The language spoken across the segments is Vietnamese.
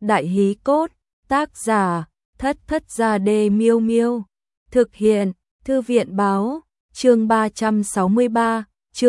Đại hí cốt, tác giả, Thất Thất Gia Đê Miêu Miêu. Thực hiện, Thư viện Báo, chương 363,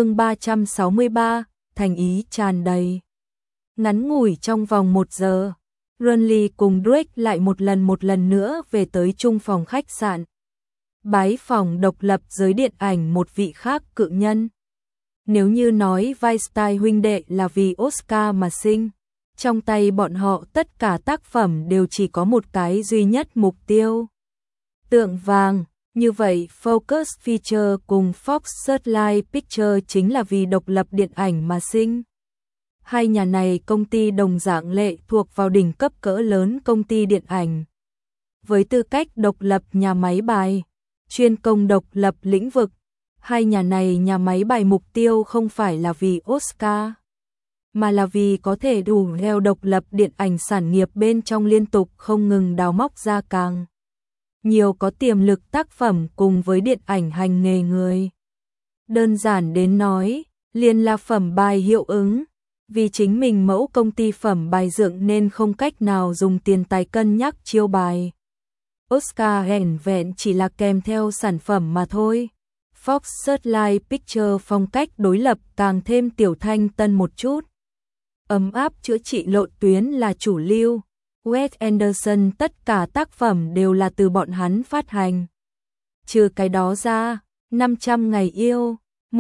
thành ý tràn đầy. Ngắn ngủi trong vòng 1 giờ, Runley cùng Drake lại một lần nữa về tới chung phòng khách sạn. Bái phòng độc lập giới điện ảnh một vị khác cự nhân. Nếu như nói Weinstein huynh đệ là vì Oscar mà sinh, trong tay bọn họ tất cả tác phẩm đều chỉ có một cái duy nhất mục tiêu. Tượng vàng, như vậy Focus Feature cùng Fox Searchlight Pictures chính là vì độc lập điện ảnh mà sinh. Hai nhà này công ty đồng dạng lệ thuộc vào đỉnh cấp cỡ lớn công ty điện ảnh. Với tư cách độc lập nhà máy bài, chuyên công độc lập lĩnh vực, hai nhà này nhà máy bài mục tiêu không phải là vì Oscar, mà là vì có thể đủ theo độc lập điện ảnh sản nghiệp bên trong liên tục không ngừng đào móc ra càng nhiều có tiềm lực tác phẩm cùng với điện ảnh hành nghề người. Đơn giản đến nói, liền là phẩm bài hiệu ứng, vì chính mình mẫu công ty phẩm bài dựng nên không cách nào dùng tiền tài cân nhắc chiêu bài. Oscar hèn vẹn chỉ là kèm theo sản phẩm mà thôi. Fox Searchlight Pictures phong cách đối lập càng thêm tiểu thanh tân một chút. Ấm áp chữa trị lộ tuyến là chủ lưu. Wes Anderson tất cả tác phẩm đều là từ bọn hắn phát hành. Trừ cái đó ra, 500 ngày yêu,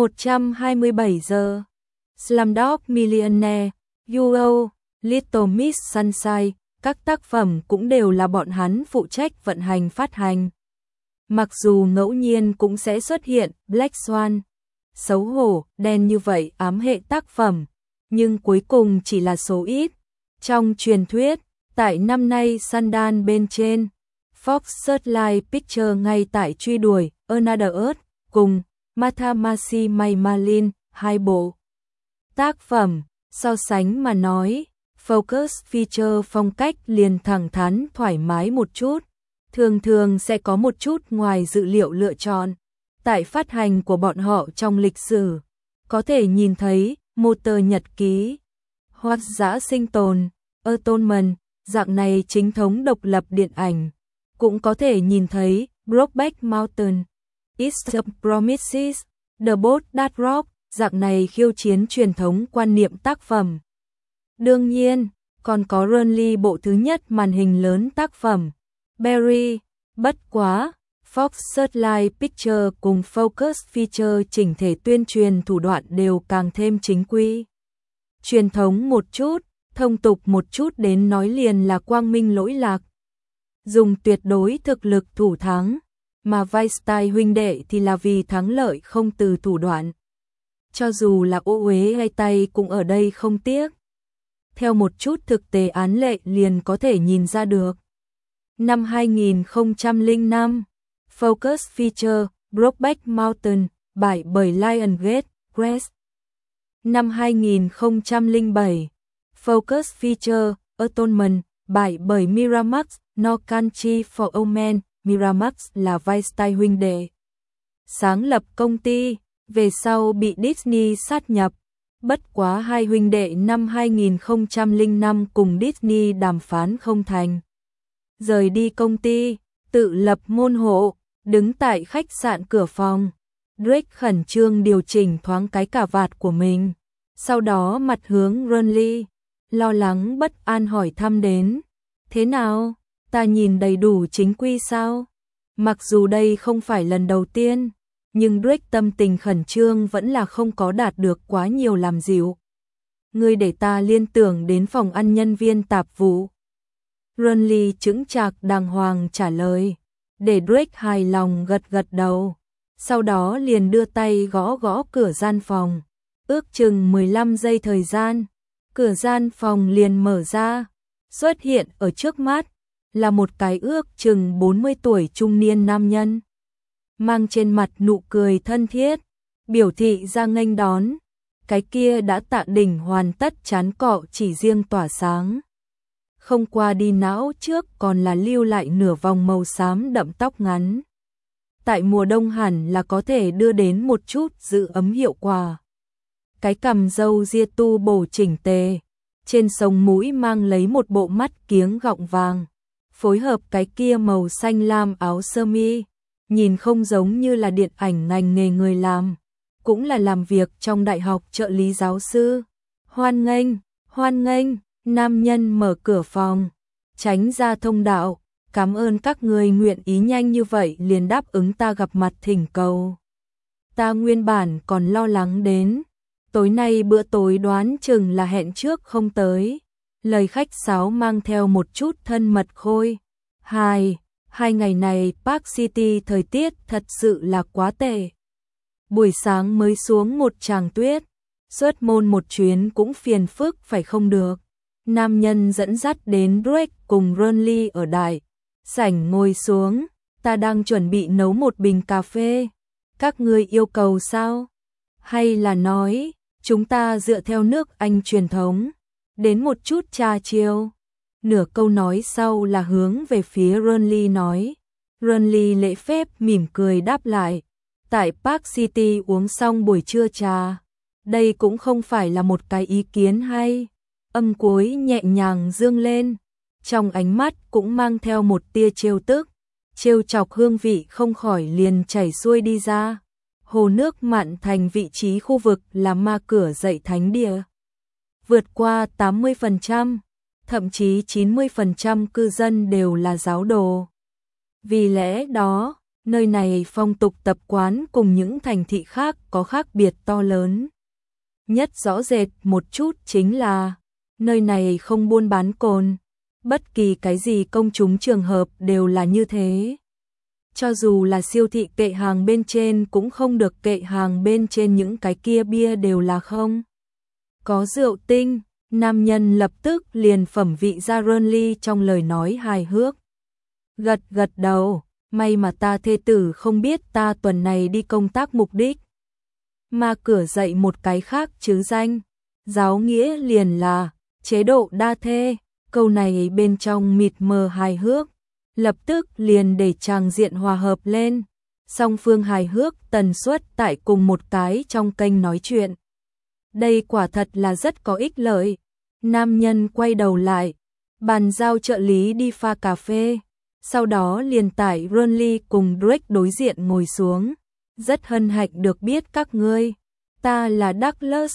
127 giờ, Slumdog Millionaire, You, Little Miss Sunshine, các tác phẩm cũng đều là bọn hắn phụ trách vận hành phát hành. Mặc dù ngẫu nhiên cũng sẽ xuất hiện Black Swan, xấu hổ, đen như vậy ám hệ tác phẩm, nhưng cuối cùng chỉ là số ít. Trong truyền thuyết, tại năm nay Sundance bên trên, Fox Searchlight Pictures ngay tại truy đuổi Another Earth cùng Mathemasi May Malin, hai bộ tác phẩm. So sánh mà nói, Focus Feature phong cách liền thẳng thắn thoải mái một chút, thường sẽ có một chút ngoài dự liệu lựa chọn. Tại phát hành của bọn họ trong lịch sử, có thể nhìn thấy Motor Nhật Ký, Hoác Dã Sinh Tồn, Atonement, dạng này chính thống độc lập điện ảnh. Cũng có thể nhìn thấy Brokeback Mountain, It's a Promises, The Boat That Rocked, dạng này khiêu chiến truyền thống quan niệm tác phẩm. Đương nhiên, còn có Runley bộ thứ nhất màn hình lớn tác phẩm, Barry, bất quá, Fox Searchlight Pictures cùng Focus Feature chỉnh thể tuyên truyền thủ đoạn đều càng thêm chính quy. Truyền thống một chút, thông tục một chút đến nói liền là quang minh lỗi lạc. Dùng tuyệt đối thực lực thủ thắng, mà Weinstein huynh đệ thì là vì thắng lợi không từ thủ đoạn. Cho dù là ô uế hay tay cũng ở đây không tiếc. Theo một chút thực tế án lệ liền có thể nhìn ra được. Năm 2005, Focus Feature, Brokeback Mountain, bài bởi Lionsgate Press. Năm 2007, Focus Feature, Atonement, bài bởi Miramax, No Country for Old Men. Miramax là Weinstein huynh đệ sáng lập công ty, về sau bị Disney sát nhập. Bất quá hai huynh đệ năm 2005 cùng Disney đàm phán không thành, rời đi công ty, tự lập môn hộ, đứng tại khách sạn cửa phòng. Drake khẩn trương điều chỉnh thoáng cái cà vạt của mình, sau đó mặt hướng Runley, lo lắng bất an hỏi thăm đến. Thế nào, ta nhìn đầy đủ chính quy sao? Mặc dù đây không phải lần đầu tiên, nhưng Drake tâm tình khẩn trương vẫn là không có đạt được quá nhiều làm dịu. Ngươi để ta liên tưởng đến phòng ăn nhân viên tạp vụ. Runley chững chạc đàng hoàng trả lời, để Drake hài lòng gật gật đầu. Sau đó liền đưa tay gõ gõ cửa gian phòng. Ước chừng 15 giây thời gian, cửa gian phòng liền mở ra. Xuất hiện ở trước mắt là một cái ước chừng 40 tuổi trung niên nam nhân, mang trên mặt nụ cười thân thiết, biểu thị ra nghênh đón. Cái kia đã tạ đỉnh hoàn tất chán cọ chỉ riêng tỏa sáng. Không qua đi não trước còn là lưu lại nửa vòng màu xám đậm tóc ngắn. Tại mùa đông hẳn là có thể đưa đến một chút giữ ấm hiệu quả. Cái cằm râu ria tu bổ chỉnh tề, trên sống mũi mang lấy một bộ mắt kiếng gọng vàng, phối hợp cái kia màu xanh lam áo sơ mi, nhìn không giống như là điện ảnh ngành nghề người làm, cũng là làm việc trong đại học trợ lý giáo sư. Hoan nghênh, nam nhân mở cửa phòng, tránh ra thông đạo, cảm ơn các người nguyện ý nhanh như vậy liền đáp ứng ta gặp mặt thỉnh cầu. Ta nguyên bản còn lo lắng đến, tối nay bữa tối đoán chừng là hẹn trước không tới. Lời khách sáo mang theo một chút thân mật khôi. Hai ngày này Park City thời tiết thật sự là quá tệ. Buổi sáng mới xuống một tràng tuyết, xuất môn một chuyến cũng phiền phức phải không được. Nam nhân dẫn dắt đến Drake cùng Ronly ở đại sảnh ngồi xuống, ta đang chuẩn bị nấu một bình cà phê. Các ngươi yêu cầu sao? Hay là nói, chúng ta dựa theo nước Anh truyền thống, đến một chút trà chiều. Nửa câu nói sau là hướng về phía Ronly nói. Ronly lễ phép mỉm cười đáp lại. Tại Park City uống xong buổi trưa trà. Đây cũng không phải là một cái ý kiến hay. Âm cuối nhẹ nhàng dương lên. Trong ánh mắt cũng mang theo một tia trêu tức. Trêu chọc hương vị không khỏi liền chảy xuôi đi ra. Hồ nước mặn thành vị trí khu vực là ma cửa dậy thánh địa. Vượt qua 80%, thậm chí 90% cư dân đều là giáo đồ. Vì lẽ đó, nơi này phong tục tập quán cùng những thành thị khác có khác biệt to lớn. Nhất rõ rệt một chút chính là, nơi này không buôn bán cồn, bất kỳ cái gì công chúng trường hợp đều là như thế. Cho dù là siêu thị kệ hàng bên trên cũng không được kệ hàng bên trên những cái kia bia đều là không có rượu tinh. Nam nhân lập tức liền phẩm vị ra Ronly trong lời nói hài hước. Gật đầu, may mà ta thê tử không biết ta tuần này đi công tác mục đích. Mà cửa dậy một cái khác chứ danh, giáo nghĩa liền là chế độ đa thê, câu này bên trong mịt mờ hài hước, lập tức liền để tràng diện hòa hợp lên. Song phương hài hước tần suất tại cùng một cái trong kênh nói chuyện. Đây quả thật là rất có ích lợi. Nam nhân quay đầu lại, bàn giao trợ lý đi pha cà phê, sau đó liền tải Ronly cùng Drake đối diện ngồi xuống. Rất hân hạnh được biết các ngươi. Ta là Douglas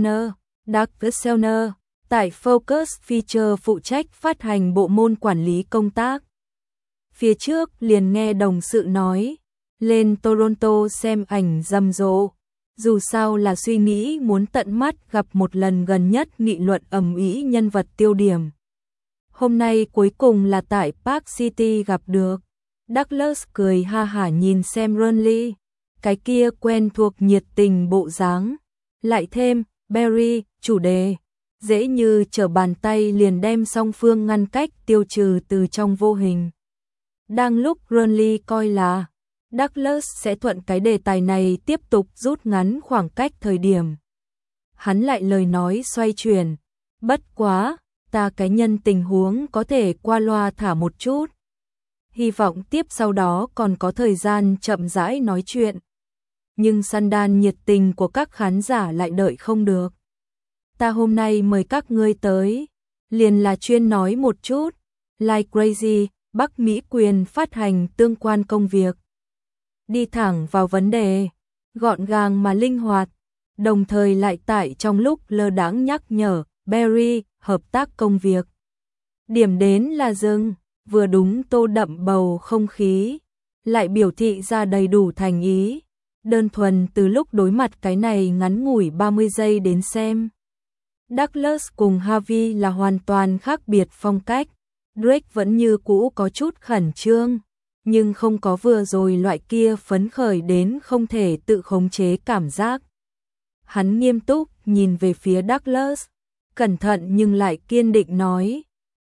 Fellner, tại Focus Feature phụ trách phát hành bộ môn quản lý công tác. Phía trước liền nghe đồng sự nói, lên Toronto xem ảnh rầm rộ. Dù sao là suy nghĩ muốn tận mắt gặp một lần gần nhất nghị luận ầm ĩ nhân vật tiêu điểm. Hôm nay cuối cùng là tại Park City gặp được. Douglas cười ha hả nhìn xem Ronly, cái kia quen thuộc nhiệt tình bộ dáng. Lại thêm, Barry, chủ đề, dễ như trở bàn tay liền đem song phương ngăn cách tiêu trừ từ trong vô hình. Đang lúc Ronly coi là Douglas sẽ thuận cái đề tài này tiếp tục rút ngắn khoảng cách thời điểm. Hắn lại lời nói xoay chuyển, bất quá, ta cái nhân tình huống có thể qua loa thả một chút. Hy vọng tiếp sau đó còn có thời gian chậm rãi nói chuyện. Nhưng Sandan nhiệt tình của các khán giả lại đợi không được. Ta hôm nay mời các ngươi tới, liền là chuyên nói một chút, Like Crazy, Bắc Mỹ quyền phát hành tương quan công việc. Đi thẳng vào vấn đề, gọn gàng mà linh hoạt, đồng thời lại tại trong lúc lơ đãng nhắc nhở Barry hợp tác công việc. Điểm đến là dừng, vừa đúng tô đậm bầu không khí, lại biểu thị ra đầy đủ thành ý. Đơn thuần từ lúc đối mặt cái này ngắn ngủi 30 giây đến xem. Douglas cùng Harvey là hoàn toàn khác biệt phong cách. Drake vẫn như cũ có chút khẩn trương, nhưng không có vừa rồi loại kia phấn khởi đến không thể tự khống chế cảm giác. Hắn nghiêm túc nhìn về phía Douglas, cẩn thận nhưng lại kiên định nói,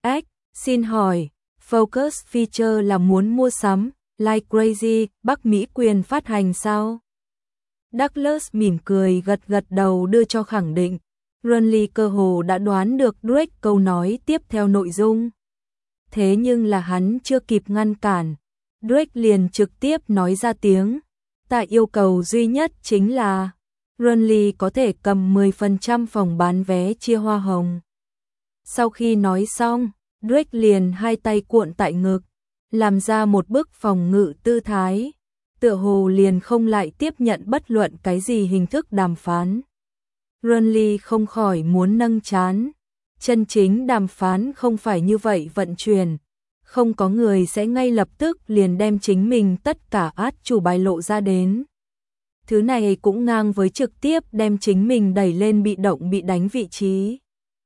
xin hỏi, Focus Feature là muốn mua sắm, Like Crazy, Bắc Mỹ quyền phát hành sao? Douglas mỉm cười gật đầu đưa cho khẳng định. Ronly cơ hồ đã đoán được Drake câu nói tiếp theo nội dung. Thế nhưng là hắn chưa kịp ngăn cản. Drake liền trực tiếp nói ra tiếng. Tại yêu cầu duy nhất chính là Ronly có thể cầm 10% phòng bán vé chia hoa hồng. Sau khi nói xong, Drake liền hai tay cuộn tại ngực, làm ra một bức phòng ngự tư thái, tựa hồ liền không lại tiếp nhận bất luận cái gì hình thức đàm phán. Renly không khỏi muốn nâng trán. Chân chính đàm phán không phải như vậy vận chuyển, không có người sẽ ngay lập tức liền đem chính mình tất cả át chủ bài lộ ra đến. Thứ này cũng ngang với trực tiếp đem chính mình đẩy lên bị động bị đánh vị trí.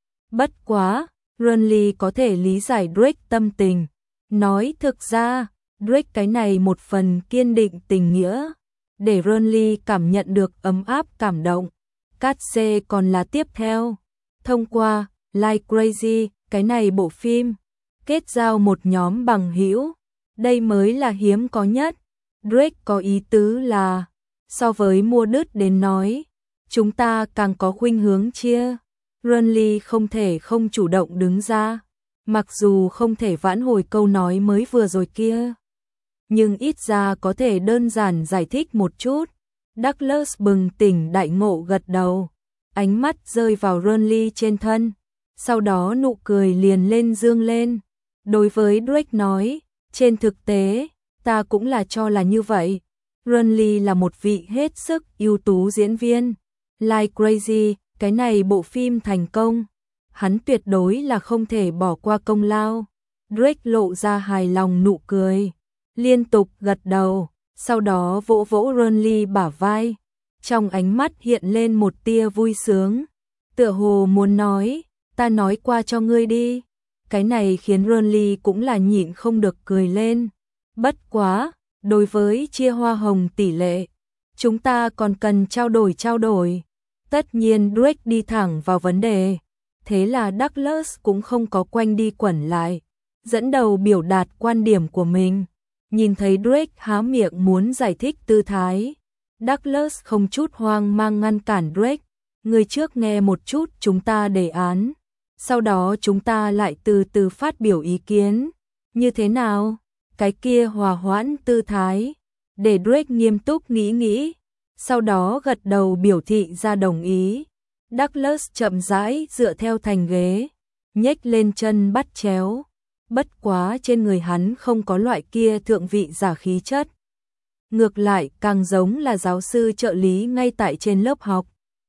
Bất quá, Renly có thể lý giải Drake tâm tình, nói thực ra, Drake cái này một phần kiên định tình nghĩa, để Renly cảm nhận được ấm áp cảm động. Cát C còn là tiếp theo, thông qua Like Crazy, cái này bộ phim, kết giao một nhóm bằng hữu, đây mới là hiếm có nhất. Drake có ý tứ là, so với mua đứt đến nói, chúng ta càng có khuynh hướng chia. Renly không thể không chủ động đứng ra, mặc dù không thể vãn hồi câu nói mới vừa rồi kia, nhưng ít ra có thể đơn giản giải thích một chút. Douglas bừng tỉnh đại ngộ gật đầu, ánh mắt rơi vào Renly trên thân, sau đó nụ cười liền lên dương lên. Đối với Drake nói, trên thực tế, ta cũng là cho là như vậy. Renly là một vị hết sức ưu tú diễn viên. Like Crazy, cái này bộ phim thành công, hắn tuyệt đối là không thể bỏ qua công lao. Drake lộ ra hài lòng nụ cười, liên tục gật đầu, sau đó vỗ vỗ Renly bả vai, trong ánh mắt hiện lên một tia vui sướng, tựa hồ muốn nói, ta nói qua cho ngươi đi. Cái này khiến Renly cũng là nhịn không được cười lên. Bất quá, đối với chia hoa hồng tỷ lệ, chúng ta còn cần trao đổi. Tất nhiên Drake đi thẳng vào vấn đề, thế là Douglas cũng không có quanh đi quẩn lại, dẫn đầu biểu đạt quan điểm của mình. Nhìn thấy Drake há miệng muốn giải thích tư thái, Douglas không chút hoang mang ngăn cản Drake, người trước nghe một chút chúng ta đề án, sau đó chúng ta lại từ từ phát biểu ý kiến, như thế nào? Cái kia hòa hoãn tư thái, để Drake nghiêm túc nghĩ, sau đó gật đầu biểu thị ra đồng ý. Douglas chậm rãi dựa theo thành ghế, nhếch lên chân bắt chéo, bất quá trên người hắn không có loại kia thượng vị giả khí chất. Ngược lại càng giống là giáo sư trợ lý ngay tại trên lớp học.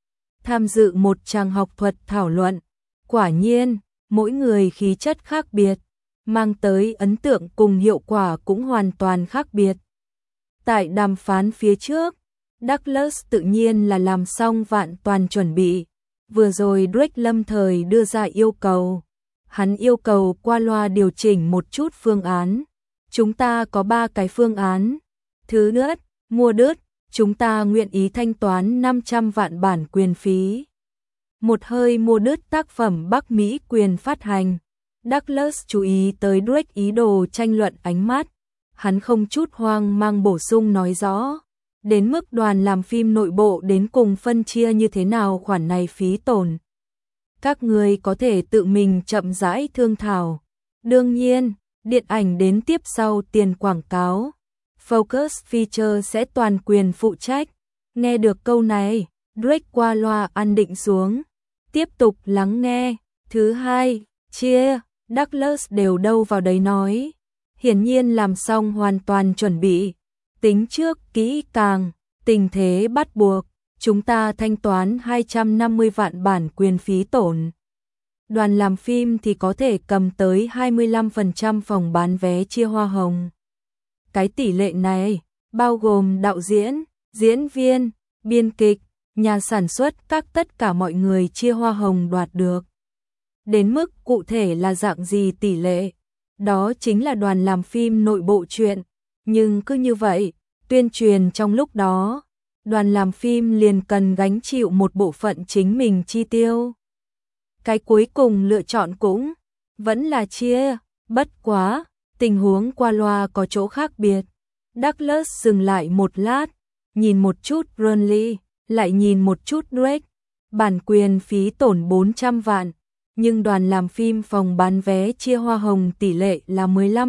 Tham dự một tràng học thuật thảo luận, quả nhiên, mỗi người khí chất khác biệt, mang tới ấn tượng cùng hiệu quả cũng hoàn toàn khác biệt. Tại đàm phán phía trước, Douglas tự nhiên là làm xong vạn toàn chuẩn bị. Vừa rồi Drake lâm thời đưa ra yêu cầu. Hắn yêu cầu qua loa điều chỉnh một chút phương án. Chúng ta có 3 cái phương án. Thứ nhất, mua đứt, chúng ta nguyện ý thanh toán 500 vạn bản quyền phí. Một hơi mua đứt tác phẩm Bắc Mỹ quyền phát hành. Douglas chú ý tới Drake ý đồ tranh luận ánh mắt. Hắn không chút hoang mang bổ sung nói rõ. Đến mức đoàn làm phim nội bộ đến cùng phân chia như thế nào khoản này phí tổn. Các người có thể tự mình chậm rãi thương thảo. Đương nhiên, điện ảnh đến tiếp sau tiền quảng cáo. Focus Feature sẽ toàn quyền phụ trách. Nghe được câu này, Drake qua loa an định xuống. Tiếp tục lắng nghe. Thứ hai, chia, Douglas đều đâu vào đấy nói. Hiển nhiên làm xong hoàn toàn chuẩn bị. Tính trước kỹ càng, tình thế bắt buộc, chúng ta thanh toán 250 vạn bản quyền phí tổn. Đoàn làm phim thì có thể cầm tới 25% phòng bán vé chia hoa hồng. Cái tỷ lệ này, bao gồm đạo diễn, diễn viên, biên kịch, nhà sản xuất các tất cả mọi người chia hoa hồng đoạt được. Đến mức cụ thể là dạng gì tỷ lệ, đó chính là đoàn làm phim nội bộ chuyện. Nhưng cứ như vậy, tuyên truyền trong lúc đó, đoàn làm phim liền cần gánh chịu một bộ phận chính mình chi tiêu. Cái cuối cùng lựa chọn cũng vẫn là chia, bất quá, tình huống qua loa có chỗ khác biệt. Douglas dừng lại một lát, nhìn một chút Renly, lại nhìn một chút Drake. Bản quyền phí tổn 400 vạn, nhưng đoàn làm phim phòng bán vé chia hoa hồng tỷ lệ là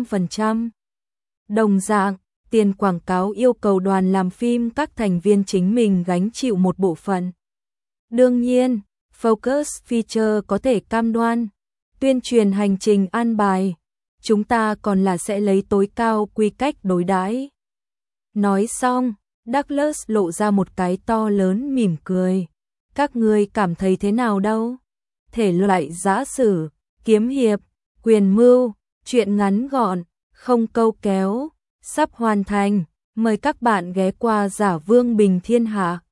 15%. Đồng dạng, tiền quảng cáo yêu cầu đoàn làm phim các thành viên chính mình gánh chịu một bộ phận. Đương nhiên, Focus Feature có thể cam đoan, tuyên truyền hành trình an bài, chúng ta còn là sẽ lấy tối cao quy cách đối đãi. Nói xong, Douglas lộ ra một cái to lớn mỉm cười. Các ngươi cảm thấy thế nào đâu? Thể loại giã sử, kiếm hiệp, quyền mưu, truyện ngắn gọn, không câu kéo, sắp hoàn thành. Mời các bạn ghé qua Giả Vương Bình Thiên Hạ.